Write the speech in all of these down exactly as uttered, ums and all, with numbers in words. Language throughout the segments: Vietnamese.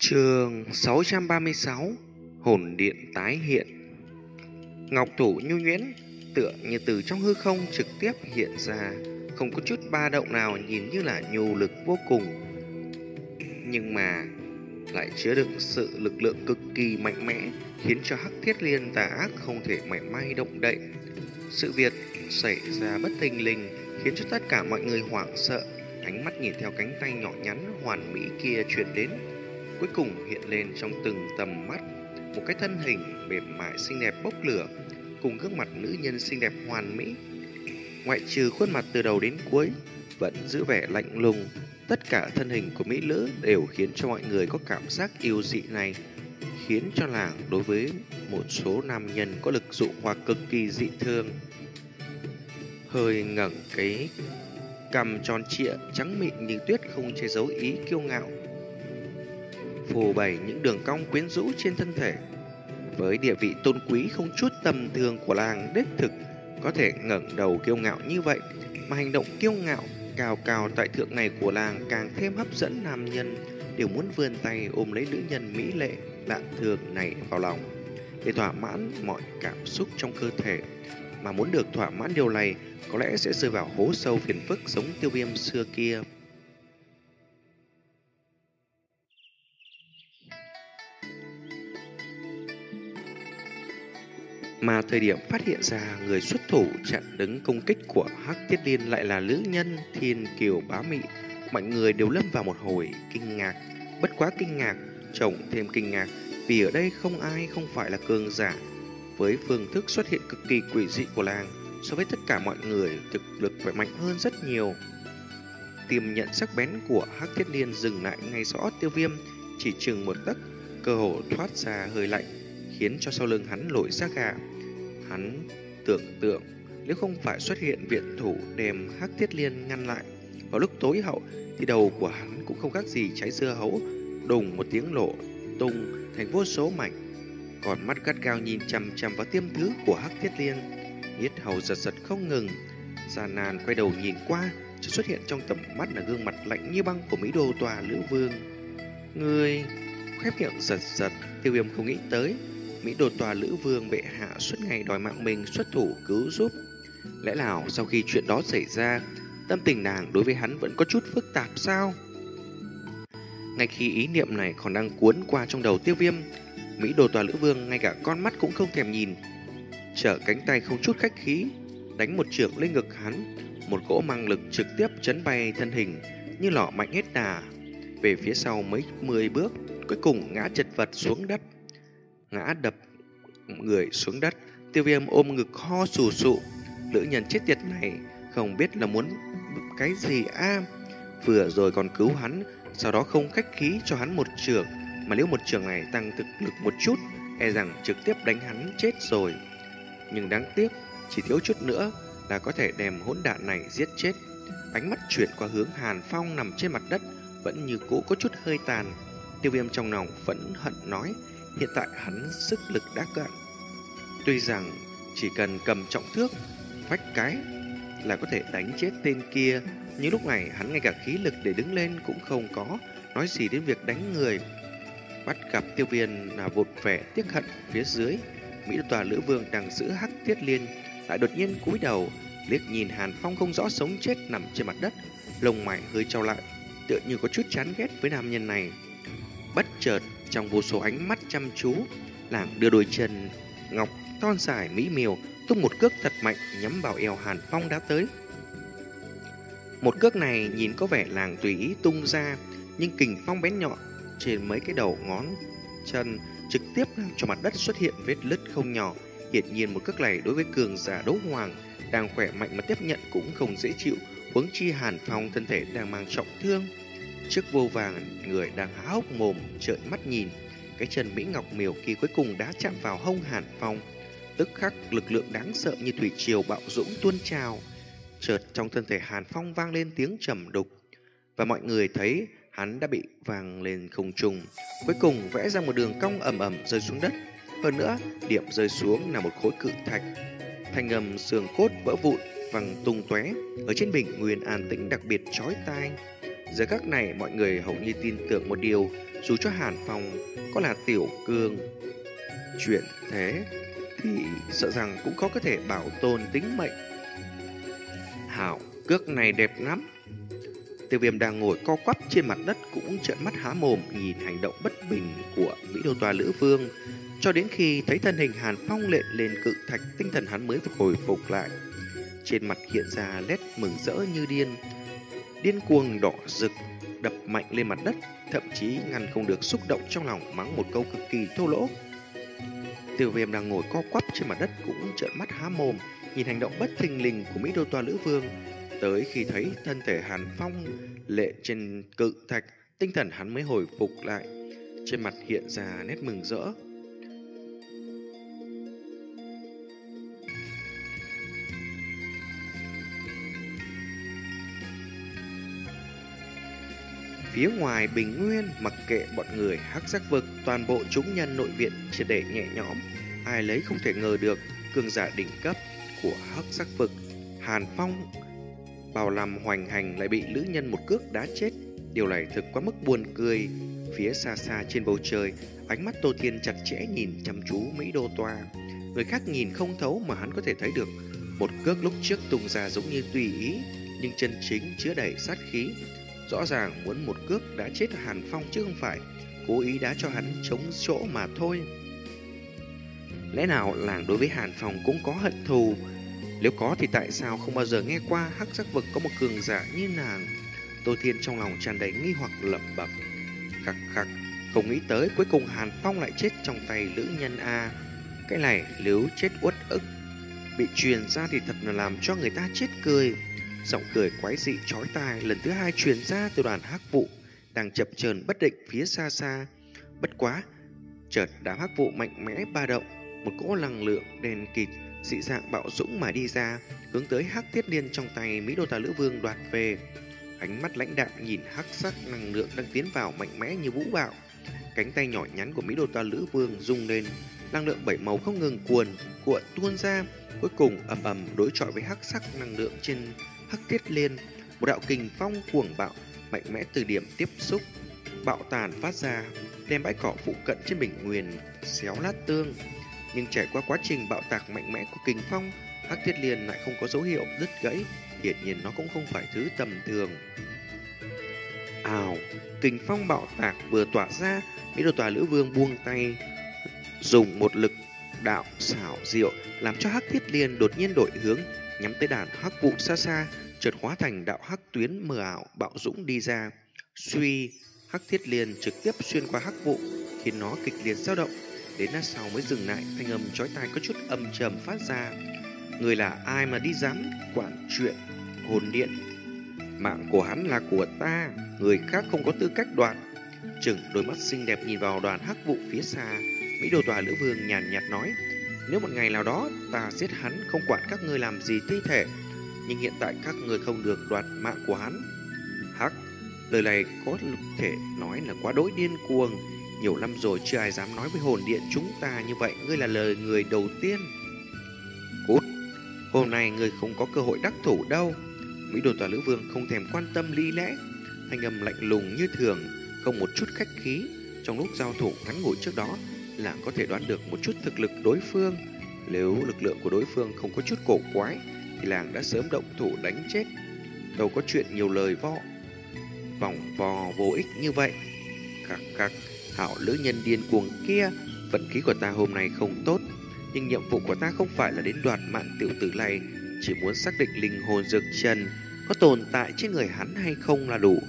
Chương sáu trăm ba mươi sáu. Hồn điện tái hiện. Ngọc thủ nhu nhuyễn, tựa như từ trong hư không trực tiếp hiện ra, không có chút ba động nào, nhìn như là nhu lực vô cùng, nhưng mà lại chứa đựng sự lực lượng cực kỳ mạnh mẽ, khiến cho Hắc Thiết Liên tà ác không thể mảy may động đậy. Sự việc xảy ra bất thình lình khiến cho tất cả mọi người hoảng sợ, ánh mắt nhìn theo cánh tay nhỏ nhắn hoàn mỹ kia truyền đến, cuối cùng hiện lên trong từng tầm mắt một cái thân hình mềm mại xinh đẹp bốc lửa, cùng gương mặt nữ nhân xinh đẹp hoàn mỹ. Ngoại trừ khuôn mặt từ đầu đến cuối vẫn giữ vẻ lạnh lùng, tất cả thân hình của mỹ nữ đều khiến cho mọi người có cảm giác yêu dị này, khiến cho làng đối với một số nam nhân có lực dụ hoặc cực kỳ dị thương. Hơi ngẩng cái cằm tròn trịa trắng mịn như tuyết không che giấu ý kiêu ngạo, phô bày những đường cong quyến rũ trên thân thể. Với địa vị tôn quý không chút tầm thường của làng đích thực, có thể ngẩng đầu kiêu ngạo như vậy, mà hành động kiêu ngạo cao cao tại thượng này của làng càng thêm hấp dẫn nam nhân đều muốn vươn tay ôm lấy nữ nhân mỹ lệ lạ thường này vào lòng để thỏa mãn mọi cảm xúc trong cơ thể. Mà muốn được thỏa mãn điều này có lẽ sẽ rơi vào hố sâu phiền phức giống Tiêu Viêm xưa kia. Mà thời điểm phát hiện ra người xuất thủ chặn đứng công kích của Hắc Thiết Liên lại là nữ nhân thiên kiều bá mị, mọi người đều lâm vào một hồi kinh ngạc. Bất quá kinh ngạc chồng thêm kinh ngạc, vì ở đây không ai không phải là cường giả. Với phương thức xuất hiện cực kỳ quỷ dị của làng, so với tất cả mọi người, thực lực phải mạnh hơn rất nhiều. Tiềm nhận sắc bén của Hắc Thiết Liên dừng lại ngay rõ Tiêu Viêm, chỉ chừng một tấc, cơ hồ thoát ra hơi lạnh, khiến cho sau lưng hắn nổi da gà. Hắn tưởng tượng nếu không phải xuất hiện viện thủ đem Hắc Thiết Liên ngăn lại vào lúc tối hậu, thì đầu của hắn cũng không khác gì trái dưa hấu, đùng một tiếng lộ tung thành vô số mảnh. Còn mắt gắt gao nhìn chằm chằm vào tiêm thứ của Hắc Thiết Liên, yết hầu giật giật không ngừng. Gian nan quay đầu nhìn qua, chỉ xuất hiện trong tầm mắt là gương mặt lạnh như băng của Mỹ Đô Tòa Lữ Vương. Người khép miệng giật giật, Tiêu Viêm không nghĩ tới Mỹ Đô Tòa Lữ Vương bệ hạ suốt ngày đòi mạng mình xuất thủ cứu giúp. Lẽ nào sau khi chuyện đó xảy ra, tâm tình nàng đối với hắn vẫn có chút phức tạp sao? Ngay khi ý niệm này còn đang cuốn qua trong đầu Tiêu Viêm, Mỹ Đô Tòa Lữ Vương ngay cả con mắt cũng không thèm nhìn, trở cánh tay không chút khách khí đánh một chưởng lên ngực hắn. Một cỗ mang lực trực tiếp chấn bay thân hình như lọ mạnh hết đà về phía sau mấy mười bước, cuối cùng ngã chật vật xuống đất. Ngã đập người xuống đất, Tiêu Viêm ôm ngực ho sù sụ. Nữ nhân chết tiệt này không biết là muốn cái gì a à? Vừa rồi còn cứu hắn, sau đó không khách khí cho hắn một chưởng, mà nếu một chưởng này tăng thực lực một chút, e rằng trực tiếp đánh hắn chết rồi. Nhưng đáng tiếc, chỉ thiếu chút nữa là có thể đem hỗn đản này giết chết. Ánh mắt chuyển qua hướng Hàn Phong nằm trên mặt đất, vẫn như cũ có chút hơi tàn. Tiêu Viêm trong lòng phẫn hận nói, hiện tại hắn sức lực đã cạn. Tuy rằng chỉ cần cầm trọng thước vách cái là có thể đánh chết tên kia, nhưng lúc này hắn ngay cả khí lực để đứng lên cũng không có, nói gì đến việc đánh người. Bắt gặp Tiêu Viêm là vụt vẻ tiếc hận phía dưới, Mỹ Tòa Lữ Vương đang giữ Hắc Thiết Liên lại đột nhiên cúi đầu liếc nhìn Hàn Phong không rõ sống chết nằm trên mặt đất, lông mày hơi trao lại, tựa như có chút chán ghét với nam nhân này. Bất chợt trong vô số ánh mắt chăm chú, làng đưa đôi chân ngọc thon dài mỹ miều tung một cước thật mạnh nhắm vào eo Hàn Phong đã tới. Một cước này nhìn có vẻ làng tùy ý tung ra, nhưng kình phong bén nhọn trên mấy cái đầu ngón chân trực tiếp làm cho mặt đất xuất hiện vết lứt không nhỏ. Hiển nhiên một cước này đối với cường giả đấu hoàng đang khỏe mạnh mà tiếp nhận cũng không dễ chịu, huống chi Hàn Phong thân thể đang mang trọng thương. Trước vô vàng người đang há hốc mồm trợn mắt nhìn, cái chân mỹ ngọc miều kia cuối cùng đã chạm vào hông Hàn Phong. Tức khắc lực lượng đáng sợ như thủy triều bạo dũng tuôn trào. Chợt trong thân thể Hàn Phong vang lên tiếng trầm đục, và mọi người thấy hắn đã bị vang lên không trung, cuối cùng vẽ ra một đường cong ầm ầm rơi xuống đất. Hơn nữa, điểm rơi xuống là một khối cự thạch, thanh âm xương cốt vỡ vụn văng tung tóe. Ở trên bình nguyên an tĩnh đặc biệt chói tai. Giờ các này mọi người hầu như tin tưởng một điều, dù cho Hàn Phong có là tiểu cương chuyển thế thì sợ rằng cũng khó có thể bảo tồn tính mệnh. Hảo, cước này đẹp lắm. Tiêu Viêm đang ngồi co quắp trên mặt đất cũng trợn mắt há mồm nhìn hành động bất bình của Mỹ Đô Toa Lữ Vương, cho đến khi thấy thân hình Hàn Phong lện lên cự thạch, tinh thần hắn mới hồi phục lại. Trên mặt hiện ra nét mừng rỡ như điên, điên cuồng đỏ rực, đập mạnh lên mặt đất, thậm chí ngăn không được xúc động trong lòng mắng một câu cực kỳ thô lỗ. Tiêu Viêm đang ngồi co quắp trên mặt đất cũng trợn mắt há mồm nhìn hành động bất thình lình của Mỹ Đô Toa Lữ Vương. Tới khi thấy thân thể Hàn Phong lệ trên cự thạch, tinh thần hắn mới hồi phục lại, trên mặt hiện ra nét mừng rỡ. Phía ngoài Bình Nguyên, mặc kệ bọn người Hắc Giác Vực, toàn bộ chúng nhân nội viện triệt để nhẹ nhõm. Ai lấy không thể ngờ được cường giả đỉnh cấp của Hắc Giác Vực Hàn Phong bảo làm hoành hành lại bị lữ nhân một cước đá chết. Điều này thực quá mức buồn cười. Phía xa xa trên bầu trời, ánh mắt Tô Thiên chặt chẽ nhìn chăm chú Mỹ Đô Toa. Người khác nhìn không thấu mà hắn có thể thấy được. Một cước lúc trước tung ra giống như tùy ý, nhưng chân chính chứa đầy sát khí. Rõ ràng muốn một cước đã chết Hàn Phong chứ không phải cố ý đá cho hắn trống chỗ mà thôi. Lẽ nào làng đối với Hàn Phong cũng có hận thù? Nếu có thì tại sao không bao giờ nghe qua Hắc Giác Vực có một cường giả như nàng? Tô Thiên trong lòng tràn đầy nghi hoặc lẩm bẩm. Khắc khắc, không nghĩ tới cuối cùng Hàn Phong lại chết trong tay lữ nhân A. Cái này nếu chết uất ức bị truyền ra thì thật là làm cho người ta chết cười. Giọng cười quái dị chói tai lần thứ hai truyền ra từ đoàn hắc vụ đang chập chờn bất định phía xa xa. Bất quá, chợt đám hắc vụ mạnh mẽ ba động, một cỗ năng lượng đen kịt dị dạng bạo dũng mà đi ra, hướng tới Hắc Thiết Liên trong tay Mỹ Đô Toa Lữ Vương đoạt về. Ánh mắt lãnh đạm nhìn hắc sắc năng lượng đang tiến vào mạnh mẽ như vũ bão. Cánh tay nhỏ nhắn của Mỹ Đô Toa Lữ Vương rung lên, năng lượng bảy màu không ngừng cuồn cuộn tuôn ra, cuối cùng ầm ầm đối chọi với hắc sắc năng lượng trên Hắc Thiết Liên. Một đạo kình phong cuồng bạo mạnh mẽ từ điểm tiếp xúc bạo tàn phát ra, đem bãi cỏ phụ cận trên bình nguyên xéo lát tương. Nhưng trải qua quá trình bạo tạc mạnh mẽ của kình phong, Hắc Thiết Liên lại không có dấu hiệu đứt gãy, hiển nhiên nó cũng không phải thứ tầm thường. Ào, kình phong bạo tạc vừa tỏa ra, Mỹ Đô Toa Lữ Vương buông tay, dùng một lực đạo xảo diệu làm cho Hắc Thiết Liên đột nhiên đổi hướng, nhắm tới đàn hắc vụ xa xa, chợt hóa thành đạo hắc tuyến mờ ảo bạo dũng đi ra. Suy, Hắc Thiết Liên trực tiếp xuyên qua hắc vụ, khiến nó kịch liệt dao động. Đến lát sau mới dừng lại, thanh âm chói tai có chút âm trầm phát ra. Người là ai mà đi dám quản chuyện hồn điện? Mạng của hắn là của ta, người khác không có tư cách đoạt. Chừng đôi mắt xinh đẹp nhìn vào đoàn hắc vụ phía xa, Mỹ Đô Toa Lữ Vương nhàn nhạt nói: nếu một ngày nào đó ta giết hắn, không quản các ngươi làm gì thi thể, nhưng hiện tại các ngươi không được đoạt mạng của hắn. Hắc, lời này có thể nói là quá đối điên cuồng. Nhiều năm rồi chưa ai dám nói với hồn điện chúng ta như vậy. Ngươi là lời người đầu tiên. Cút, hôm nay ngươi không có cơ hội đắc thủ đâu. Mỹ Đô Toa Lữ Vương không thèm quan tâm lý lẽ, thanh âm lạnh lùng như thường, không một chút khách khí. Trong lúc giao thủ ngắn ngủi trước đó, là có thể đoán được một chút thực lực đối phương. Nếu lực lượng của đối phương không có chút cổ quái thì làng đã sớm động thủ đánh chết. Đâu có chuyện nhiều lời vo vòng vò vô ích như vậy. Khắc khắc, hảo lữ nhân điên cuồng kia, vận khí của ta hôm nay không tốt, nhưng nhiệm vụ của ta không phải là đến đoạt mạng tiểu tử này, chỉ muốn xác định linh hồn dược trần có tồn tại trên người hắn hay không là đủ.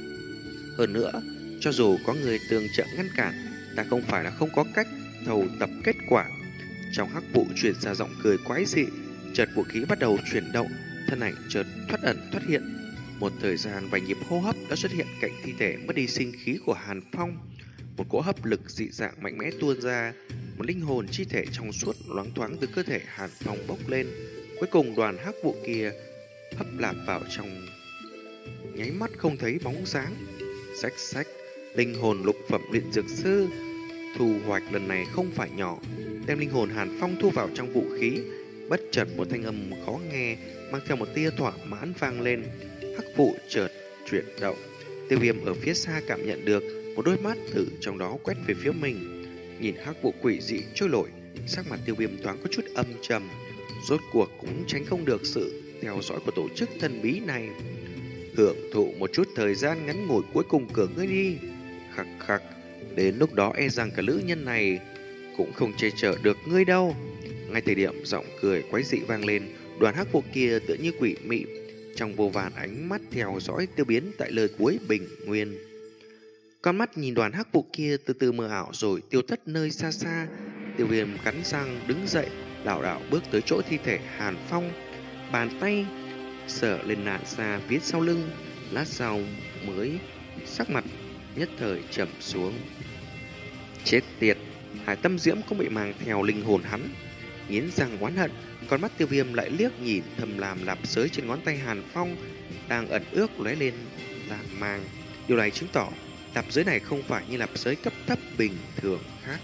Hơn nữa, cho dù có người tường trợ ngăn cản, ta không phải là không có cách thầu tập kết quả. Trong hắc vụ truyền ra giọng cười quái dị, chợt vũ khí bắt đầu chuyển động, thân ảnh chợt thoát ẩn thoát hiện. Một thời gian vài nhịp hô hấp đã xuất hiện cạnh thi thể mất đi sinh khí của Hàn Phong. Một cỗ hấp lực dị dạng mạnh mẽ tuôn ra, một linh hồn chi thể trong suốt loáng thoáng từ cơ thể Hàn Phong bốc lên. Cuối cùng đoàn hắc vụ kia hấp lạp vào trong nháy mắt không thấy bóng dáng. Xách xách, linh hồn lục phẩm luyện dược sư thu hoạch lần này không phải nhỏ. Đem linh hồn Hàn Phong thu vào trong vũ khí, bất chợt một thanh âm khó nghe mang theo một tia thỏa mãn vang lên. Hắc vụ chợt chuyển động, Tiêu Viêm ở phía xa cảm nhận được một đôi mắt từ trong đó quét về phía mình. Nhìn hắc vụ quỷ dị trôi nổi, sắc mặt Tiêu Viêm thoáng có chút âm trầm. Rốt cuộc cũng tránh không được sự theo dõi của tổ chức thần bí này. Hưởng thụ một chút thời gian ngắn ngủi cuối cùng của ngươi đi. Khắc khắc, đến lúc đó e rằng cả nữ nhân này cũng không che chở được ngươi đâu. Ngay thời điểm giọng cười quái dị vang lên, đoàn hắc vụ kia tựa như quỷ mị, trong vô vàn ánh mắt theo dõi Tiêu Biến tại lời cuối bình nguyên. Con mắt nhìn đoàn hắc vụ kia từ từ mờ ảo rồi tiêu thất nơi xa xa. Tiêu Viêm cắn răng đứng dậy, lảo đảo bước tới chỗ thi thể Hàn Phong, bàn tay sờ lên nạn xa phía sau lưng, lát sau mới sắc mặt nhất thời trầm xuống. Chết tiệt, Hải Tâm Diễm cũng bị mang theo linh hồn hắn. Nghiến răng oán hận, con mắt Tiêu Viêm lại liếc nhìn thầm làm lạp giới trên ngón tay Hàn Phong đang ẩn ước lóe lên làn mang. Điều này chứng tỏ lạp giới này không phải như lạp giới cấp thấp bình thường khác.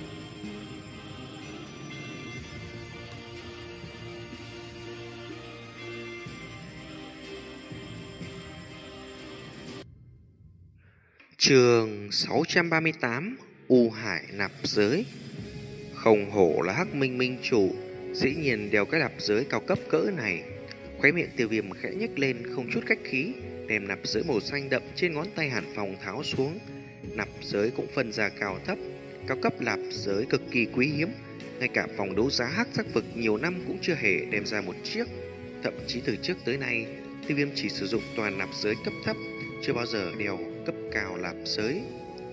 Chương sáu trăm ba mươi tám, U Hải nạp giới. Không hổ là Hắc Minh Minh chủ, dĩ nhiên đeo cái nạp giới cao cấp cỡ này. Khóe miệng Tiêu Viêm khẽ nhếch lên không chút khách khí, đem nạp giới màu xanh đậm trên ngón tay Hàn Phong tháo xuống. Nạp giới cũng phân ra cao thấp, cao cấp nạp giới cực kỳ quý hiếm, ngay cả phòng đấu giá hắc sắc vực nhiều năm cũng chưa hề đem ra một chiếc. Thậm chí từ trước tới nay, Tiêu Viêm chỉ sử dụng toàn nạp giới cấp thấp, chưa bao giờ đeo cấp cao nạp giới.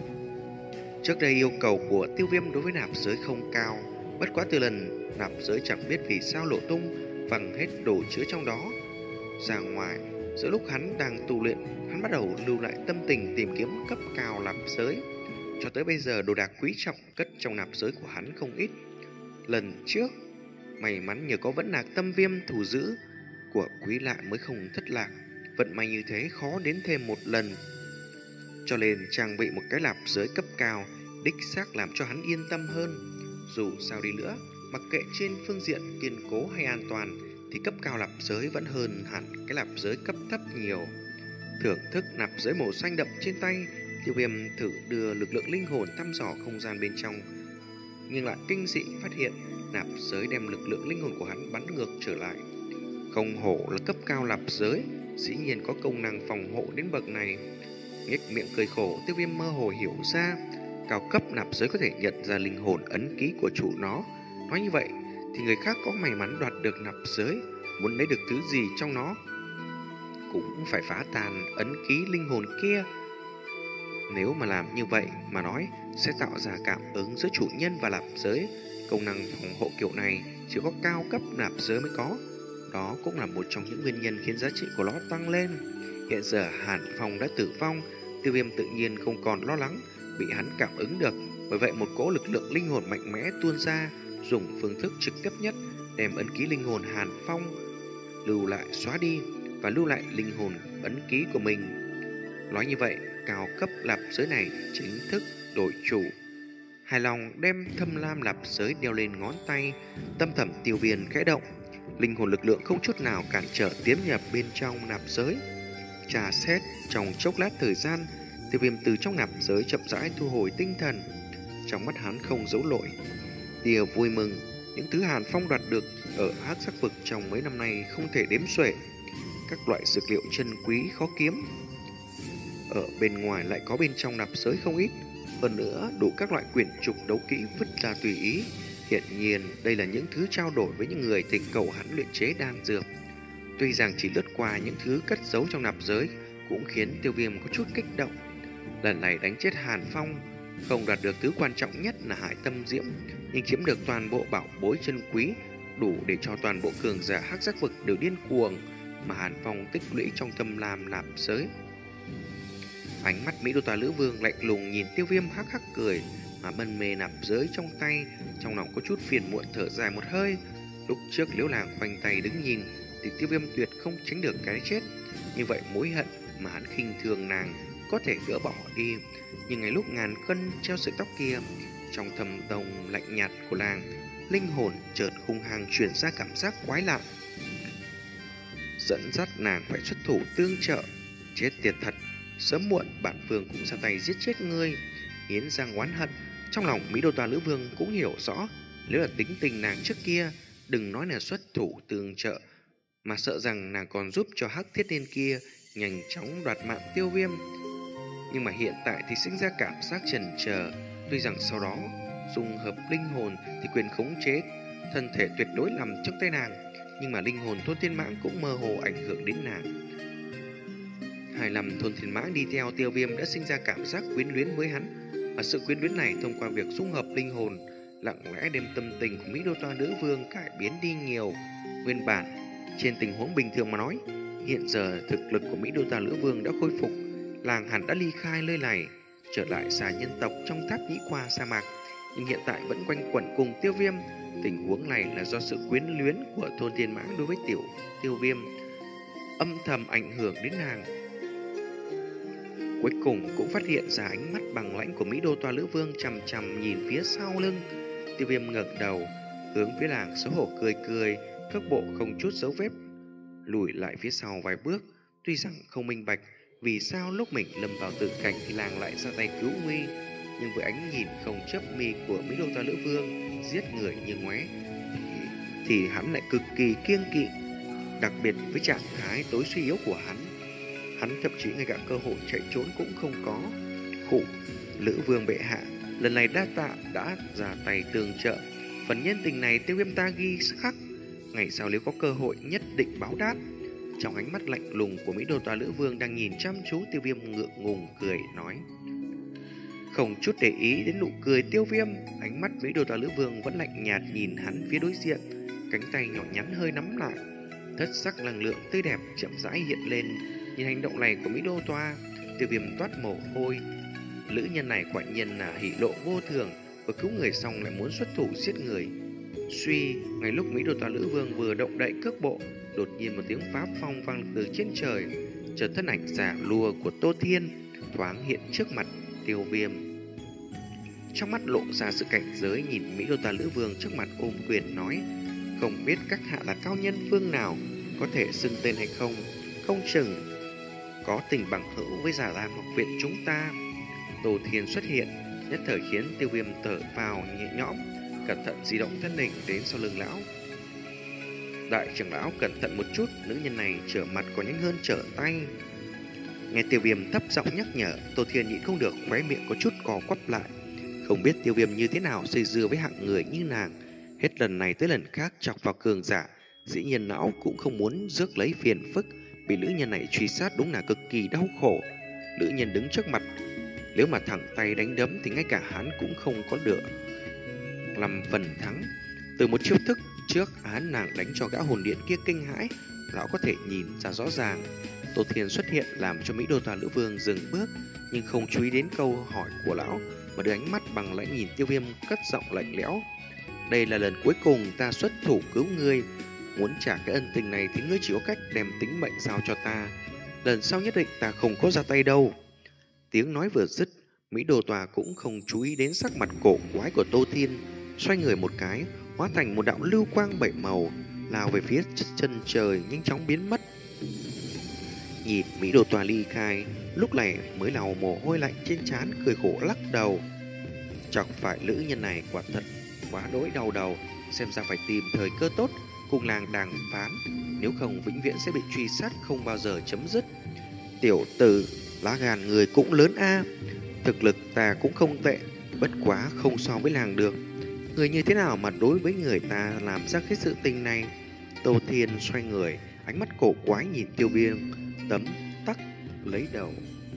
Trước đây yêu cầu của Tiêu Viêm đối với nạp giới không cao, bất quá từ lần nạp giới chẳng biết vì sao lộ tung, văng hết đồ chứa trong đó ra ngoài. Giữa lúc hắn đang tu luyện, hắn bắt đầu lưu lại tâm tình tìm kiếm cấp cao nạp giới. Cho tới bây giờ đồ đạc quý trọng cất trong nạp giới của hắn không ít. Lần trước may mắn nhờ có vẫn lạc tâm viêm thủ giữ của quý lạ mới không thất lạc. Vận may như thế khó đến thêm một lần, cho nên trang bị một cái nạp giới cấp cao đích xác làm cho hắn yên tâm hơn. Dù sao đi nữa, mặc kệ trên phương diện kiên cố hay an toàn thì cấp cao nạp giới vẫn hơn hẳn cái nạp giới cấp thấp nhiều. Thưởng thức nạp giới màu xanh đậm trên tay, Tiêu Viêm thử đưa lực lượng linh hồn thăm dò không gian bên trong, nhưng lại kinh dị phát hiện nạp giới đem lực lượng linh hồn của hắn bắn ngược trở lại. Không hổ là cấp cao nạp giới, dĩ nhiên có công năng phòng hộ đến bậc này. Nhếch miệng cười khổ, Tiêu Viêm mơ hồ hiểu ra, cao cấp nạp giới có thể nhận ra linh hồn ấn ký của chủ nó. Nói như vậy thì người khác có may mắn đoạt được nạp giới, muốn lấy được thứ gì trong nó cũng phải phá tan ấn ký linh hồn kia. Nếu mà làm như vậy mà nói, sẽ tạo ra cảm ứng giữa chủ nhân và nạp giới. Công năng phòng hộ kiểu này chỉ có cao cấp nạp giới mới có. Đó cũng là một trong những nguyên nhân khiến giá trị của nó tăng lên. Hiện giờ Hàn Phong đã tử vong, Tiêu Viêm tự nhiên không còn lo lắng bị hắn cảm ứng được. Bởi vậy một cỗ lực lượng linh hồn mạnh mẽ tuôn ra, dùng phương thức trực tiếp nhất đem ấn ký linh hồn Hàn Phong lưu lại xóa đi và lưu lại linh hồn ấn ký của mình. Nói như vậy, cao cấp nạp giới này chính thức đổi chủ. Hài lòng đem thâm lam nạp giới đeo lên ngón tay, tâm thầm Tiêu Viêm khẽ động. Linh hồn lực lượng không chút nào cản trở tiến nhập bên trong nạp giới. Trà xét trong chốc lát thời gian, Tiêu Viêm từ trong nạp giới chậm rãi thu hồi tinh thần. Trong mắt hắn không giấu lỗi tia vui mừng. Những thứ Hàn Phong đoạt được ở hắc sắc vực trong mấy năm nay không thể đếm xuể. Các loại dược liệu chân quý khó kiếm, ở bên ngoài lại có bên trong nạp giới không ít. Hơn nữa đủ các loại quyển trục đấu kỹ vứt ra tùy ý. Hiện nhiên đây là những thứ trao đổi với những người thỉnh cầu hắn luyện chế đan dược. Tuy rằng chỉ lướt qua những thứ cất giấu trong nạp giới cũng khiến Tiêu Viêm có chút kích động. Lần này đánh chết Hàn Phong, không đoạt được thứ quan trọng nhất là Hải Tâm Diễm, nhưng chiếm được toàn bộ bảo bối chân quý, đủ để cho toàn bộ cường giả hắc giác vực đều điên cuồng mà Hàn Phong tích lũy trong tâm lam nạp giới. Ánh mắt Mỹ Đô Tòa Lữ Vương lạnh lùng nhìn Tiêu Viêm hắc hắc cười mà mân mê nạp giới trong tay, trong lòng có chút phiền muộn thở dài một hơi. Lúc trước Liễu Làng khoanh tay đứng nhìn thì Tiêu Viêm tuyệt không tránh được cái chết, như vậy mối hận mà hắn khinh thường nàng có thể gỡ bỏ đi. Nhưng ngay lúc ngàn cân treo sợi tóc kia, trong thầm đồng lạnh nhạt của làng, linh hồn chợt hung hăng truyền ra cảm giác quái lạ, dẫn dắt nàng phải xuất thủ tương trợ. Chết tiệt thật, Sớm muộn bản vương cũng ra tay giết chết ngươi. Nghiến răng oán hận. Trong lòng Mỹ Đô Toa Lữ Vương cũng hiểu rõ, nếu là tính tình nàng trước kia, đừng nói là xuất thủ tương trợ, mà sợ rằng nàng còn giúp cho Hắc Thiết Niên kia nhanh chóng đoạt mạng Tiêu Viêm. Nhưng mà hiện tại thì sinh ra cảm giác chần chờ. Tuy rằng sau đó dung hợp linh hồn thì quyền khống chế thân thể tuyệt đối nằm trong tay nàng, nhưng mà linh hồn Thôn Thiên Mãng cũng mơ hồ ảnh hưởng đến nàng. Hai năm Thôn Thiên Mãng đi theo Tiêu Viêm đã sinh ra cảm giác quyến luyến với hắn, và sự quyến luyến này thông qua việc dung hợp linh hồn lặng lẽ đem tâm tình của Mỹ Đô Toa Nữ Vương cải biến đi nhiều. Nguyên bản trên tình huống bình thường mà nói, hiện giờ thực lực của Mỹ Đô Toa Nữ Vương đã khôi phục, làng hẳn đã ly khai nơi này, trở lại xà nhân tộc trong tháp nhĩ qua sa mạc, nhưng hiện tại vẫn quanh quẩn cùng Tiêu Viêm. Tình huống này là do sự quyến luyến của Thôn Thiên Mãng đối với tiểu Tiêu Viêm âm thầm ảnh hưởng đến nàng. Cuối cùng cũng phát hiện ra ánh mắt bằng lãnh của Mỹ Đô Toa Lữ Vương chằm chằm nhìn phía sau lưng. Tiêu Viêm ngẩng đầu hướng phía nàng xấu hổ cười cười, cước bộ không chút dấu vết lùi lại phía sau vài bước. Tuy rằng không minh bạch vì sao lúc mình lâm vào tử cảnh thì nàng lại ra tay cứu nguy, nhưng với ánh nhìn không chớp mi của Mỹ Đô Toa Lữ Vương giết người như ngoé thì, thì hắn lại cực kỳ kiêng kỵ. Đặc biệt với trạng thái tối suy yếu của hắn, hắn thậm chí ngay cả cơ hội chạy trốn cũng không có. Khụ, Lữ Vương bệ hạ, lần này đa tạ đã ra tay tương trợ, phần nhân tình này Tiêu Viêm ta ghi khắc, ngày sau nếu có cơ hội nhất định báo đáp. Trong ánh mắt lạnh lùng của Mỹ Đô Toa Lữ Vương đang nhìn chăm chú Tiêu Viêm, ngượng ngùng cười nói. Không chút để ý đến nụ cười Tiêu Viêm, ánh mắt Mỹ Đô Toa Lữ Vương vẫn lạnh nhạt nhìn hắn phía đối diện, cánh tay nhỏ nhắn hơi nắm lại, thất sắc năng lượng tươi đẹp chậm rãi hiện lên. Nhìn hành động này của Mỹ Đô Toa, Tiêu Viêm toát mồ hôi. Lữ nhân này quả nhiên là hỉ lộ vô thường, vừa cứu người xong lại muốn xuất thủ giết người. Suy, ngay lúc Mỹ Đô Toa Lữ Vương vừa động đậy cước bộ, đột nhiên một tiếng phá phong vang từ trên trời, chợt thân ảnh giả lùa của Tô Thiên thoáng hiện trước mặt Tiêu Viêm. Trong mắt lộ ra sự cảnh giới, nhìn Mỹ Đô Toa Lữ Vương trước mặt ôm quyền nói: không biết các hạ là cao nhân phương nào, có thể xưng tên hay không? Không chừng có tình bằng hữu với Giả Lam học viện chúng ta. Tô Thiên xuất hiện, nhất thời khiến Tiêu Viêm thở phào nhẹ nhõm, cẩn thận di động thân hình đến sau lưng lão. Đại trưởng lão cẩn thận một chút, nữ nhân này trở mặt còn nhanh hơn trở tay. Nghe Tiêu Viêm thấp giọng nhắc nhở, Tô Thiên nhịn không được khóe miệng có chút cò quắp lại. Không biết Tiêu Viêm như thế nào xây dưa với hạng người như nàng, hết lần này tới lần khác chọc vào cường giả, dĩ nhiên lão cũng không muốn rước lấy phiền phức. Bị nữ nhân này truy sát đúng là cực kỳ đau khổ. Nữ nhân đứng trước mặt, nếu mà thẳng tay đánh đấm thì ngay cả hắn cũng không có được làm phần thắng. Từ một chiêu thức trước hắn nàng đánh cho gã hồn điện kia kinh hãi, lão có thể nhìn ra rõ ràng. Tô Thiên xuất hiện làm cho Mỹ Đô Toa Lữ Vương dừng bước, nhưng không chú ý đến câu hỏi của lão, mà đưa ánh mắt bằng lãnh nhìn Tiêu Viêm, cất giọng lạnh lẽo. Đây là lần cuối cùng ta xuất thủ cứu ngươi, muốn trả cái ân tình này thì ngươi chỉ có cách đem tính mệnh giao cho ta. Lần sau nhất định ta không có ra tay đâu. Tiếng nói vừa dứt, Mỹ Đô Tòa cũng không chú ý đến sắc mặt cổ quái của Tô Thiên, xoay người một cái, hóa thành một đạo lưu quang bảy màu, lao về phía chân trời, nhanh chóng biến mất. Nhìn Mỹ Đô Tòa ly khai, lúc này mới lau mồ hôi lạnh trên trán, cười khổ lắc đầu. Chọc phải nữ nhân này quả thật quá đỗi đau đầu, xem ra phải tìm thời cơ tốt cùng làng đàm phán, nếu không vĩnh viễn sẽ bị truy sát không bao giờ chấm dứt. Tiểu tử, lá gan người cũng lớn a, thực lực ta cũng không tệ, bất quá không so với làng được. Người như thế nào mà đối với người ta làm ra cái sự tình này? Tô Thiên xoay người, ánh mắt cổ quái nhìn Tiêu Viêm, tấm tắc lấy đầu.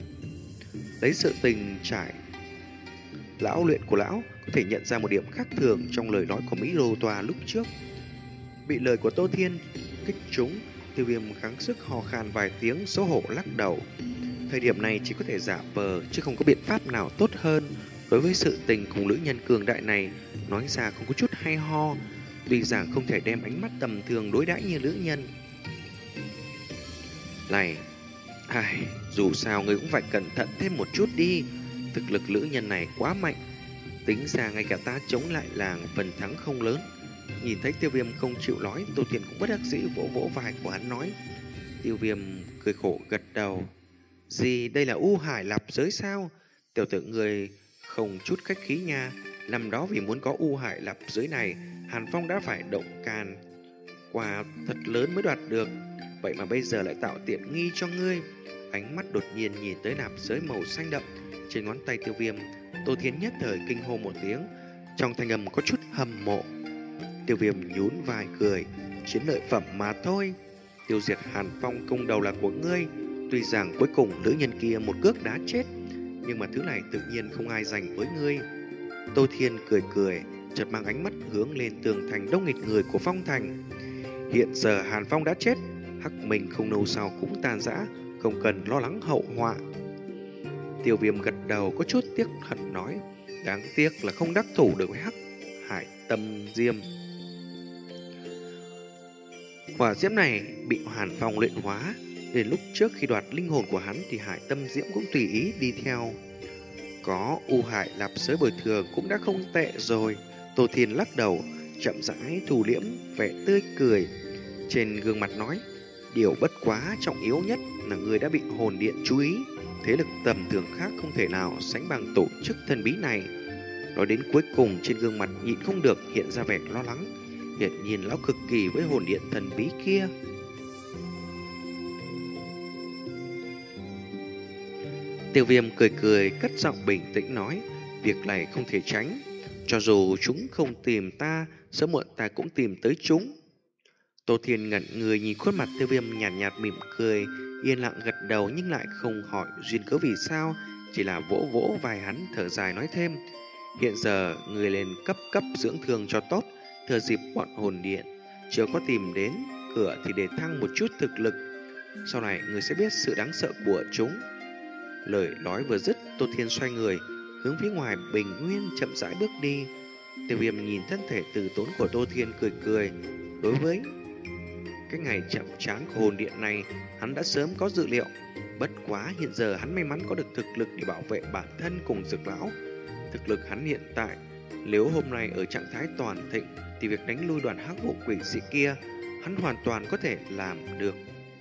Lấy sự tình trải lão luyện của lão có thể nhận ra một điểm khác thường trong lời nói của Mỹ Đô Tòa lúc trước. Bị lời của Tô Thiên kích trúng, Tiêu Viêm kháng sức hò khan vài tiếng, xấu hổ lắc đầu. Thời điểm này chỉ có thể giả vờ, chứ không có biện pháp nào tốt hơn. Đối với sự tình cùng nữ nhân cường đại này, nói ra không có chút hay ho. Tuy rằng không thể đem ánh mắt tầm thường đối đãi như nữ nhân. Này, ai, dù sao người cũng phải cẩn thận thêm một chút đi. Thực lực nữ nhân này quá mạnh, tính ra ngay cả ta chống lại làng phần thắng không lớn. Nhìn thấy Tiêu Viêm không chịu nói, Tô Thiên cũng bất đắc dĩ vỗ vỗ vai của hắn nói. Tiêu Viêm cười khổ gật đầu. Gì, đây là U Hải Lạp giới sao? Tiểu tử người không chút khách khí nha. Năm đó vì muốn có U Hải Lạp giới này, Hàn Phong đã phải động can quà thật lớn mới đoạt được. Vậy mà bây giờ lại tạo tiện nghi cho ngươi. Ánh mắt đột nhiên nhìn tới nạp giới màu xanh đậm trên ngón tay Tiêu Viêm. Tô Thiên nhất thời kinh hô một tiếng, trong thanh âm có chút hâm mộ. Tiêu Viêm nhún vai cười, chiến lợi phẩm mà thôi. Tiêu diệt Hàn Phong công đầu là của ngươi. Tuy rằng cuối cùng nữ nhân kia một cước đá chết, nhưng mà thứ này tự nhiên không ai giành với ngươi. Tô Thiên cười cười, chợt mang ánh mắt hướng lên tường thành đông nghịt người của Phong Thành. Hiện giờ Hàn Phong đã chết, Hắc Minh không lâu sau cũng tan rã, không cần lo lắng hậu họa. Tiêu Viêm gật đầu có chút tiếc hận nói, đáng tiếc là không đắc thủ được với Hắc Hải Tâm Diêm. Hỏa diễm này bị Hàn Phong luyện hóa, đến lúc trước khi đoạt linh hồn của hắn thì Hải Tâm Diễm cũng tùy ý đi theo. Có U Hải Lạp giới bồi thường cũng đã không tệ rồi. Tô Thiên lắc đầu, chậm rãi thu liễm vẻ tươi cười trên gương mặt nói, điều bất quá trọng yếu nhất là người đã bị hồn điện chú ý. Thế lực tầm thường khác không thể nào sánh bằng tổ chức thần bí này. Nói đến cuối cùng, trên gương mặt nhịn không được hiện ra vẻ lo lắng. Hiển nhiên lão cực kỳ với hồn điện thần bí kia. Tiêu Viêm cười cười, cất giọng bình tĩnh nói, việc này không thể tránh. Cho dù chúng không tìm ta, sớm muộn ta cũng tìm tới chúng. Tô Thiên ngẩn người nhìn khuôn mặt Tiêu Viêm nhàn nhạt, nhạt mỉm cười, yên lặng gật đầu nhưng lại không hỏi duyên cớ vì sao, chỉ là vỗ vỗ vai hắn thở dài nói thêm, hiện giờ người lên cấp cấp dưỡng thương cho tốt, thừa dịp bọn hồn điện chưa có tìm đến cửa thì để thăng một chút thực lực, sau này người sẽ biết sự đáng sợ của chúng. Lời nói vừa dứt, Tô Thiên xoay người hướng phía ngoài bình nguyên chậm rãi bước đi. Tiêu Viêm nhìn thân thể từ tốn của Tô Thiên cười cười. Đối với cái ngày chậm chán của hồn điện này, hắn đã sớm có dự liệu. Bất quá hiện giờ hắn may mắn có được thực lực để bảo vệ bản thân cùng Dược lão. Thực lực hắn hiện tại, nếu hôm nay ở trạng thái toàn thịnh thì việc đánh lui đoàn hắc vụ quỷ sĩ kia, hắn hoàn toàn có thể làm được.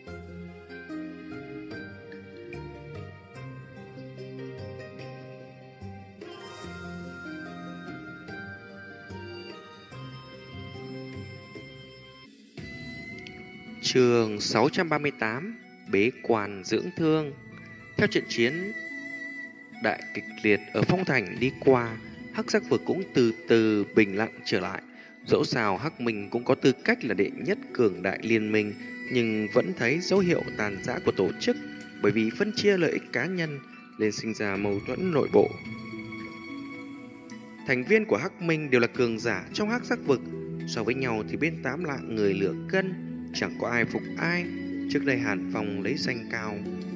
Chương sáu trăm ba mươi tám, Bế quan dưỡng thương. Theo trận chiến đại kịch liệt ở Phong Thành đi qua, Hắc Giác Vực cũng từ từ bình lặng trở lại. Dẫu sao Hắc Minh cũng có tư cách là đệ nhất cường đại liên minh, nhưng vẫn thấy dấu hiệu tàn rã của tổ chức, bởi vì phân chia lợi ích cá nhân nên sinh ra mâu thuẫn nội bộ. Thành viên của Hắc Minh đều là cường giả trong Hắc Giác Vực, so với nhau thì bên tám lạng người lửa cân, chẳng có ai phục ai. Trước đây Hàn Phong lấy danh cao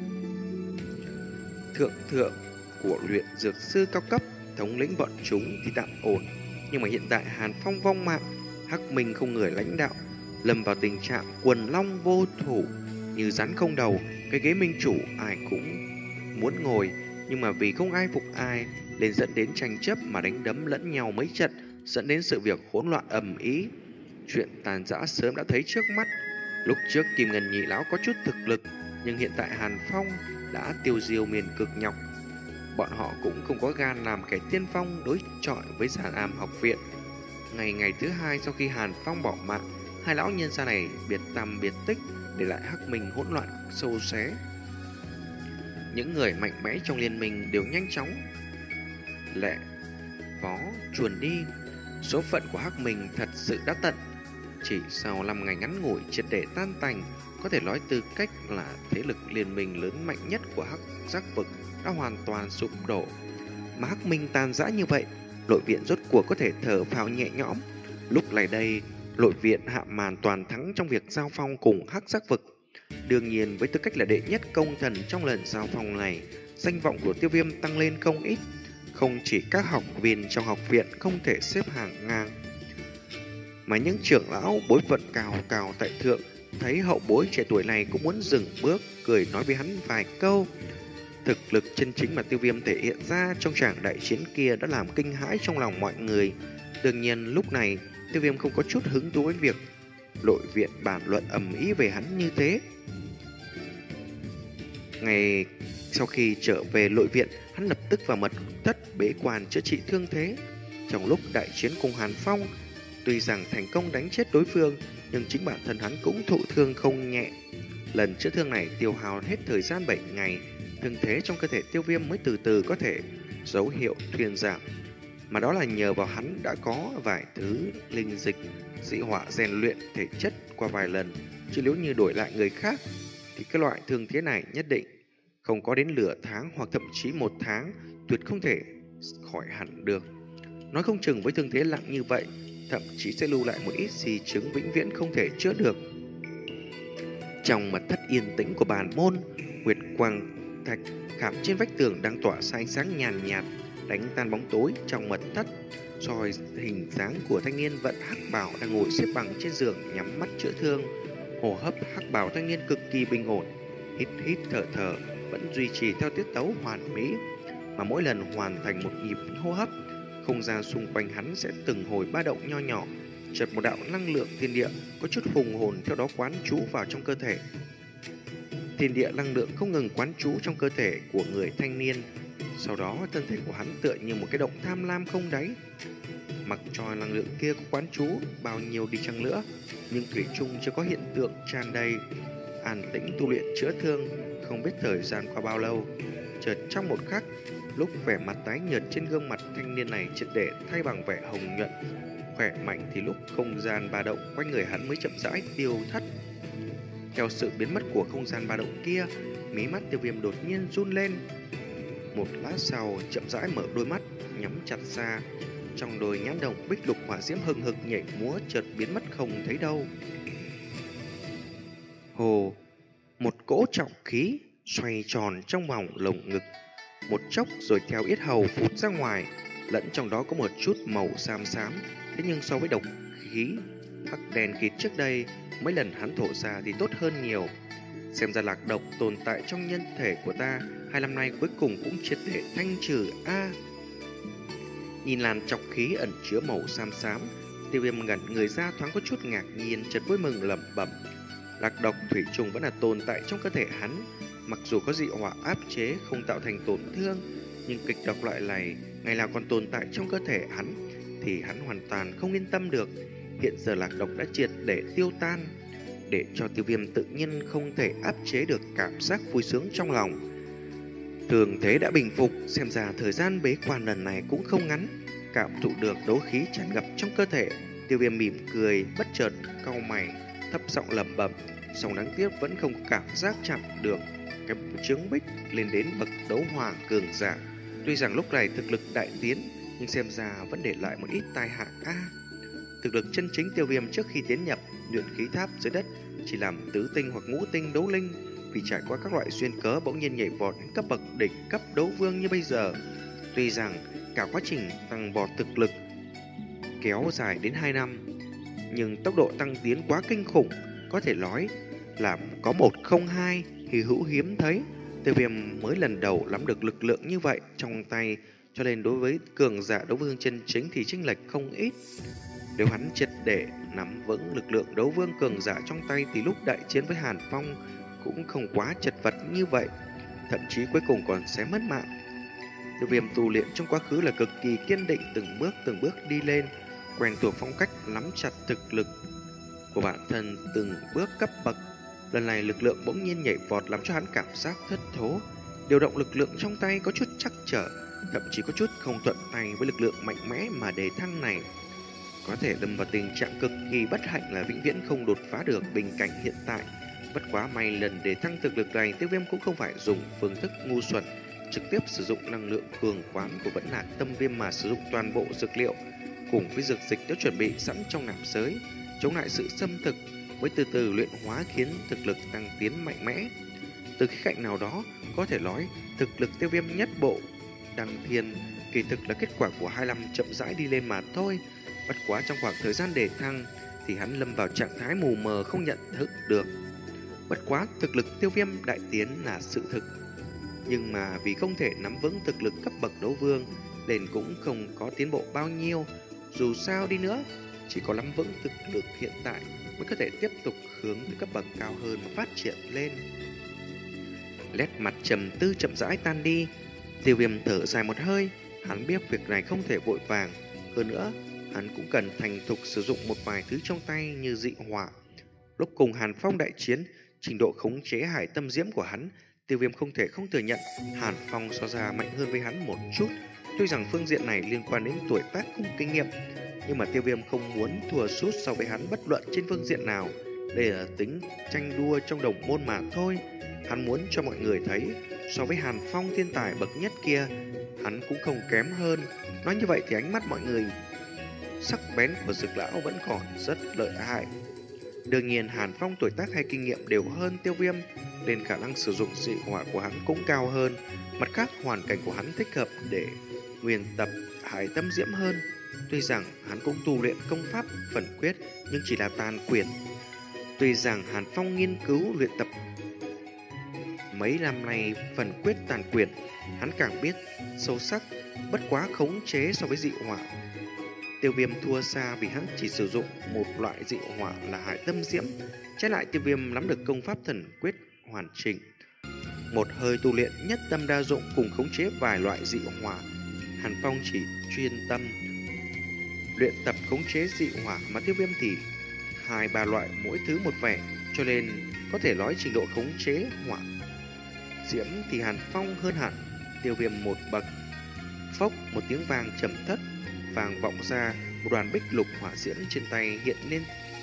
thượng thượng của luyện dược sư cao cấp, thống lĩnh bọn chúng thì tạm ổn. Nhưng mà hiện tại Hàn Phong vong mạng, Hắc Minh không người lãnh đạo, lâm vào tình trạng quần long vô thủ, như rắn không đầu. Cái ghế minh chủ ai cũng muốn ngồi, nhưng mà vì không ai phục ai nên dẫn đến tranh chấp mà đánh đấm lẫn nhau mấy trận, dẫn đến sự việc hỗn loạn ầm ĩ. Chuyện tàn rã sớm đã thấy trước mắt. Lúc trước Kim Ngân nhị lão có chút thực lực, nhưng hiện tại Hàn Phong đã tiêu diêu miền cực nhọc. Bọn họ cũng không có gan làm kẻ tiên phong đối chọi với Giản Am học viện. Ngày ngày thứ hai sau khi Hàn Phong bỏ mạng, hai lão nhân gia này biệt tăm biệt tích, để lại Hắc Minh hỗn loạn sâu xé. Những người mạnh mẽ trong liên minh đều nhanh chóng lẹ vó chuồn đi. Số phận của Hắc Minh thật sự đã tận, chỉ sau năm ngày ngắn ngủi triệt để tan tành. Có thể nói tư cách là thế lực liên minh lớn mạnh nhất của Hắc Giác Vực đã hoàn toàn sụp đổ. Mà Hắc Minh tan rã như vậy, nội viện rốt cuộc có thể thở phào nhẹ nhõm. Lúc này đây, nội viện hạ màn toàn thắng trong việc giao phong cùng Hắc Giác Vực. Đương nhiên với tư cách là đệ nhất công thần trong lần giao phong này, danh vọng của Tiêu Viêm tăng lên không ít. Không chỉ các học viên trong học viện không thể xếp hàng ngang, mà những trưởng lão bối phận cao cao tại thượng thấy hậu bối trẻ tuổi này cũng muốn dừng bước, cười nói với hắn vài câu. Thực lực chân chính mà Tiêu Viêm thể hiện ra trong tràng đại chiến kia đã làm kinh hãi trong lòng mọi người. Đương nhiên lúc này Tiêu Viêm không có chút hứng thú với việc nội viện bàn luận ầm ĩ về hắn như thế. Ngày Sau khi trở về nội viện, hắn lập tức vào mật thất bế quan chữa trị thương thế. Trong lúc đại chiến cùng Hàn Phong, tuy rằng thành công đánh chết đối phương, nhưng chính bản thân hắn cũng thụ thương không nhẹ. Lần chữa thương này tiêu hao hết thời gian bảy ngày, thương thế trong cơ thể Tiêu Viêm mới từ từ có thể dấu hiệu thuyên giảm. Mà đó là nhờ vào hắn đã có vài thứ linh dịch, dị hỏa rèn luyện thể chất qua vài lần, chứ nếu như đổi lại người khác, thì cái loại thương thế này nhất định không có đến nửa tháng hoặc thậm chí một tháng, tuyệt không thể khỏi hẳn được. Nói không chừng với thương thế nặng như vậy, thậm chí sẽ lưu lại một ít di chứng vĩnh viễn không thể chữa được. Trong mật thất yên tĩnh của bàn môn, nguyệt quang thạch khảm trên vách tường đang tỏa ra ánh sáng nhàn nhạt, đánh tan bóng tối trong mật thất. Soi hình dáng của thanh niên vận hắc bào đang ngồi xếp bằng trên giường nhắm mắt chữa thương. Hô hấp hắc bào thanh niên cực kỳ bình ổn, hít hít thở thở vẫn duy trì theo tiết tấu hoàn mỹ, mà mỗi lần hoàn thành một nhịp hô hấp, không gian xung quanh hắn sẽ từng hồi ba động nho nhỏ. Chợt một đạo năng lượng thiên địa có chút hùng hồn theo đó quán trú vào trong cơ thể. Thiên địa năng lượng không ngừng quán trú trong cơ thể của người thanh niên. Sau đó thân thể của hắn tựa như một cái động tham lam không đáy. Mặc cho năng lượng kia có quán trú bao nhiêu đi chăng nữa, nhưng thủy chung chưa có hiện tượng tràn đầy. An tĩnh tu luyện chữa thương, không biết thời gian qua bao lâu. Chợt trong một khắc, lúc vẻ mặt tái nhợt trên gương mặt thanh niên này triệt để thay bằng vẻ hồng nhuận, khỏe mạnh, thì lúc không gian ba động quanh người hắn mới chậm rãi tiêu thất. Theo sự biến mất của không gian ba động kia, mí mắt Tiêu Viêm đột nhiên run lên. Một lát sau, chậm rãi mở đôi mắt, nhắm chặt ra. Trong đôi nhãn đồng bích lục hỏa diễm hừng hực nhảy múa chợt biến mất không thấy đâu. Hồ, một cỗ trọng khí xoay tròn trong vòng lồng ngực, một chốc rồi theo yết hầu phụt ra ngoài, lẫn trong đó có một chút màu xám xám. Thế nhưng so với độc khí hắc đen kịt trước đây, mấy lần hắn thổ ra thì tốt hơn nhiều. Xem ra lạc độc tồn tại trong nhân thể của ta hai năm nay cuối cùng cũng triệt để thanh trừ a. À, nhìn làn trọc khí ẩn chứa màu xám xám, Tiêu Viêm ngẩn người ra, thoáng có chút ngạc nhiên, chợt vui mừng lẩm bẩm. Lạc độc thủy trùng vẫn là tồn tại trong cơ thể hắn, mặc dù có dị hỏa áp chế không tạo thành tổn thương, nhưng kịch độc loại này ngày nào còn tồn tại trong cơ thể hắn thì hắn hoàn toàn không yên tâm được. Hiện giờ lạc độc đã triệt để tiêu tan, để cho Tiêu Viêm tự nhiên không thể áp chế được cảm giác vui sướng trong lòng. Thường thế đã bình phục, xem ra thời gian bế quan lần này cũng không ngắn. Cảm thụ được đấu khí tràn ngập trong cơ thể, Tiêu Viêm mỉm cười, bất chợt cau mày, thấp giọng lẩm bẩm, song đáng tiếc vẫn không có cảm giác chạm được cái trướng bích lên đến bậc đấu hoàng cường giả. Tuy rằng lúc này thực lực đại tiến, nhưng xem ra vẫn để lại một ít tai hại a. À, thực lực chân chính Tiêu Viêm trước khi tiến nhập luyện khí tháp dưới đất chỉ làm tứ tinh hoặc ngũ tinh đấu linh, vì trải qua các loại xuyên cớ bỗng nhiên nhảy vọt đến cấp bậc đỉnh cấp đấu vương như bây giờ. Tuy rằng cả quá trình tăng vọt thực lực kéo dài đến hai năm, nhưng tốc độ tăng tiến quá kinh khủng, có thể nói là có một không hai, hy hữu hiếm thấy. Tiêu Viêm mới lần đầu nắm được lực lượng như vậy trong tay, cho nên đối với cường giả đấu vương chân chính thì chênh lệch không ít. Nếu hắn triệt để nắm vững lực lượng đấu vương cường giả trong tay thì lúc đại chiến với Hàn Phong cũng không quá chật vật như vậy, thậm chí cuối cùng còn sẽ mất mạng. Tiêu Viêm tu luyện trong quá khứ là cực kỳ kiên định, từng bước từng bước đi lên, quen thuộc phong cách nắm chặt thực lực của bản thân từng bước cấp bậc. Lần này lực lượng bỗng nhiên nhảy vọt làm cho hắn cảm giác thất thố, điều động lực lượng trong tay có chút trắc trở, thậm chí có chút không thuận tay với lực lượng mạnh mẽ mà đề thăng này. Có thể lâm vào tình trạng cực kỳ bất hạnh là vĩnh viễn không đột phá được bình cảnh hiện tại. Bất quá may lần để thăng thực lực này, Tiêu Viêm cũng không phải dùng phương thức ngu xuẩn trực tiếp sử dụng năng lượng cường quán của Vẫn Lạc Tâm Viêm, mà sử dụng toàn bộ dược liệu cùng với dược dịch đã chuẩn bị sẵn trong nạp giới, chống lại sự xâm thực, mới từ từ luyện hóa khiến thực lực tăng tiến mạnh mẽ. Từ khía cạnh nào đó, có thể nói thực lực Tiêu Viêm nhất bộ đăng thiên kỳ thực là kết quả của hai năm chậm rãi đi lên mà thôi. Bất quá trong khoảng thời gian đề thăng thì hắn lâm vào trạng thái mù mờ không nhận thức được. Bất quá thực lực Tiêu Viêm đại tiến là sự thực, nhưng mà vì không thể nắm vững thực lực cấp bậc đấu vương nên cũng không có tiến bộ bao nhiêu. Dù sao đi nữa, chỉ có nắm vững thực lực hiện tại mới có thể tiếp tục hướng tới cấp bậc cao hơn mà phát triển lên. Nét mặt trầm tư chậm rãi tan đi. Tiêu Viêm thở dài một hơi, hắn biết việc này không thể vội vàng, hơn nữa hắn cũng cần thành thục sử dụng một vài thứ trong tay như dị hỏa. Lúc cùng Hàn Phong đại chiến, trình độ khống chế hải tâm diễm của hắn, Tiêu Viêm không thể không thừa nhận Hàn Phong so ra mạnh hơn với hắn một chút. Tuy rằng phương diện này liên quan đến tuổi tác cùng kinh nghiệm, nhưng mà Tiêu Viêm không muốn thua sút so với hắn bất luận trên phương diện nào. Đây là tính tranh đua trong đồng môn mà thôi. Hắn muốn cho mọi người thấy, so với Hàn Phong thiên tài bậc nhất kia, hắn cũng không kém hơn. Nói như vậy thì ánh mắt mọi người sắc bén của Dực lão vẫn còn rất lợi hại. Đương nhiên Hàn Phong tuổi tác hay kinh nghiệm đều hơn Tiêu Viêm, nên khả năng sử dụng dị hỏa của hắn cũng cao hơn. Mặt khác, hoàn cảnh của hắn thích hợp để nguyên tập hải tâm diễm hơn. Tuy rằng hắn cũng tu luyện công pháp phần quyết, nhưng chỉ là tàn quyền. Tuy rằng Hàn Phong nghiên cứu luyện tập mấy năm nay phần quyết tàn quyền, hắn càng biết sâu sắc, bất quá khống chế so với dị hỏa. Tiêu Viêm thua xa vì hắn chỉ sử dụng một loại dị hỏa là hải tâm diễm. Trái lại Tiêu Viêm nắm được công pháp thần quyết hoàn chỉnh, một hơi tu luyện nhất tâm đa dụng cùng khống chế vài loại dị hỏa. Hàn Phong chỉ chuyên tâm luyện tập khống chế dị hỏa, mà Tiêu Viêm thì hai ba loại mỗi thứ một vẻ, cho nên có thể nói trình độ khống chế hỏa diễm thì Hàn Phong hơn hẳn Tiêu Viêm một bậc. Phốc, một tiếng vang trầm thất vang vọng ra, một đoàn bích lục hỏa diễm trên tay hiện lên.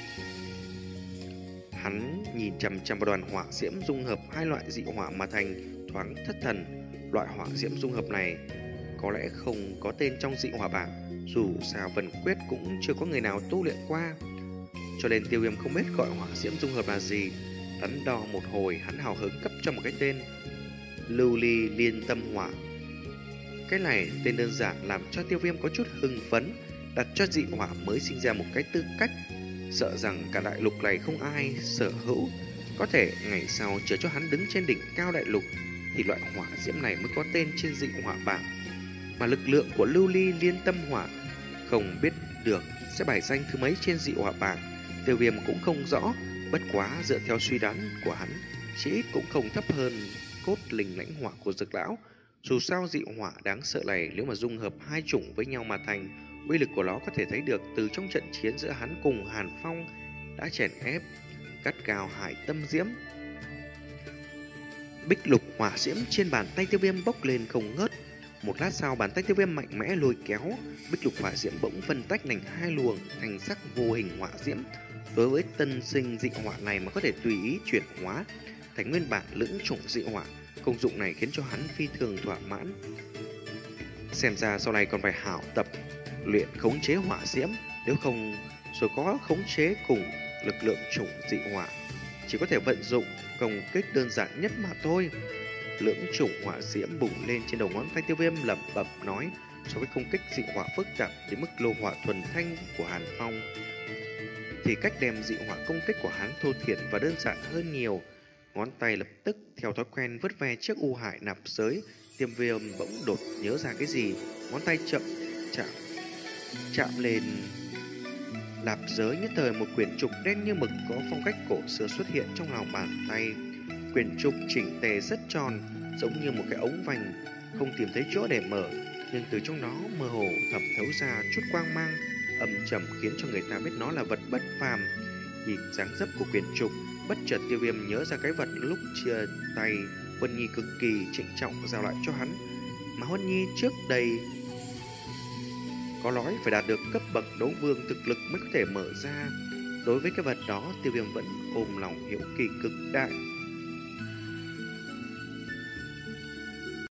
Hắn nhìn chằm chằm vào đoàn hỏa diễm dung hợp hai loại dị hỏa mà thành, thoáng thất thần. Loại hỏa diễm dung hợp này có lẽ không có tên trong dị hỏa bảng, dù sao Vân Quyết cũng chưa có người nào tu luyện qua, cho nên Tiêu Viêm không biết gọi hỏa diễm dung hợp là gì. Đắn đo một hồi, hắn hào hứng cấp cho một cái tên: Lưu Ly Liên Tâm Hỏa. Cái này tên đơn giản làm cho Tiêu Viêm có chút hưng phấn, đặt cho dị hỏa mới sinh ra một cái tư cách, sợ rằng cả đại lục này không ai sở hữu. Có thể ngày sau chờ cho hắn đứng trên đỉnh cao đại lục thì loại hỏa diễm này mới có tên trên dị hỏa bảng. Mà lực lượng của Lưu Ly Liên Tâm Hỏa không biết được sẽ bài danh thứ mấy trên dị hỏa bảng, Tiêu Viêm cũng không rõ. Bất quá dựa theo suy đoán của hắn, chỉ ít cũng không thấp hơn cốt linh lãnh hỏa của Dực lão. Dù sao dị hỏa đáng sợ này nếu mà dung hợp hai chủng với nhau mà thành, uy lực của nó có thể thấy được từ trong trận chiến giữa hắn cùng Hàn Phong đã chèn ép cắt cao hải tâm diễm. Bích lục hỏa diễm trên bàn tay Tiêu Viêm bốc lên không ngớt. Một lát sau, bàn tay Tiêu Viêm mạnh mẽ lôi kéo bích lục hỏa diễm bỗng phân tách thành hai luồng thành sắc vô hình hỏa diễm. Đối với tân sinh dị hỏa này mà có thể tùy ý chuyển hóa thành nguyên bản lưỡng chủng dị hỏa, công dụng này khiến cho hắn phi thường thỏa mãn. Xem ra sau này còn phải hảo tập luyện khống chế hỏa diễm, nếu không rồi có khống chế cùng lực lượng chủng dị hỏa chỉ có thể vận dụng công kích đơn giản nhất mà thôi. Lưỡng chủng hỏa diễm bùng lên trên đầu ngón tay Tiêu Viêm, lẩm bẩm nói: so với công kích dị hỏa phức tạp đến mức lô hỏa thuần thanh của Hàn Phong thì cách đem dị hỏa công kích của hắn thô thiển và đơn giản hơn nhiều. Ngón tay lập tức theo thói quen vứt ve chiếc u hải nạp giới. Tiêu Viêm bỗng đột nhớ ra cái gì, ngón tay chậm chạm chạm lên nạp giới, nhất thời một quyển trục đen như mực có phong cách cổ xưa xuất hiện trong lòng bàn tay. Quyển trục chỉnh tề rất tròn, giống như một cái ống vành, không tìm thấy chỗ để mở, nhưng từ trong đó mơ hồ thẩm thấu ra chút quang mang âm trầm khiến cho người ta biết nó là vật bất phàm. Nhìn dáng dấp của quyển trục, bất chợt Tiêu Viêm nhớ ra cái vật lúc chia tay Huân Nhi cực kỳ trịnh trọng giao lại cho hắn, mà Huân Nhi trước đây có nói phải đạt được cấp bậc đấu vương thực lực mới có thể mở ra. Đối với cái vật đó, Tiêu Viêm vẫn ôm lòng hiếu kỳ cực đại.